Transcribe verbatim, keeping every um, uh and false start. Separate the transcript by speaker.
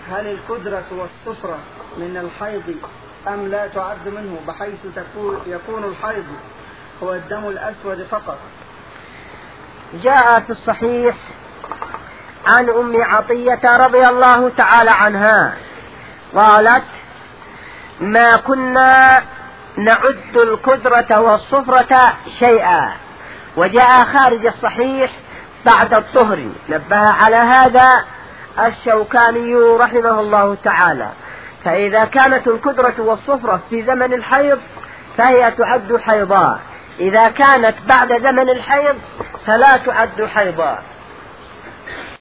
Speaker 1: هل الكدرة والصفرة من الحيض أم لا تعد منه، بحيث تكون يكون الحيض هو الدم الأسود فقط؟
Speaker 2: جاء في الصحيح عن أم عطية رضي الله تعالى عنها قالت: ما كنا نعد الكدرة والصفرة شيئا. وجاء خارج الصحيح بعد الطهر. نبه على هذا الشوكاني رحمه الله تعالى. فإذا كانت الكدرة والصفرة في زمن الحيض فهي تعد حيضا، إذا كانت بعد زمن الحيض فلا تعد حيضا.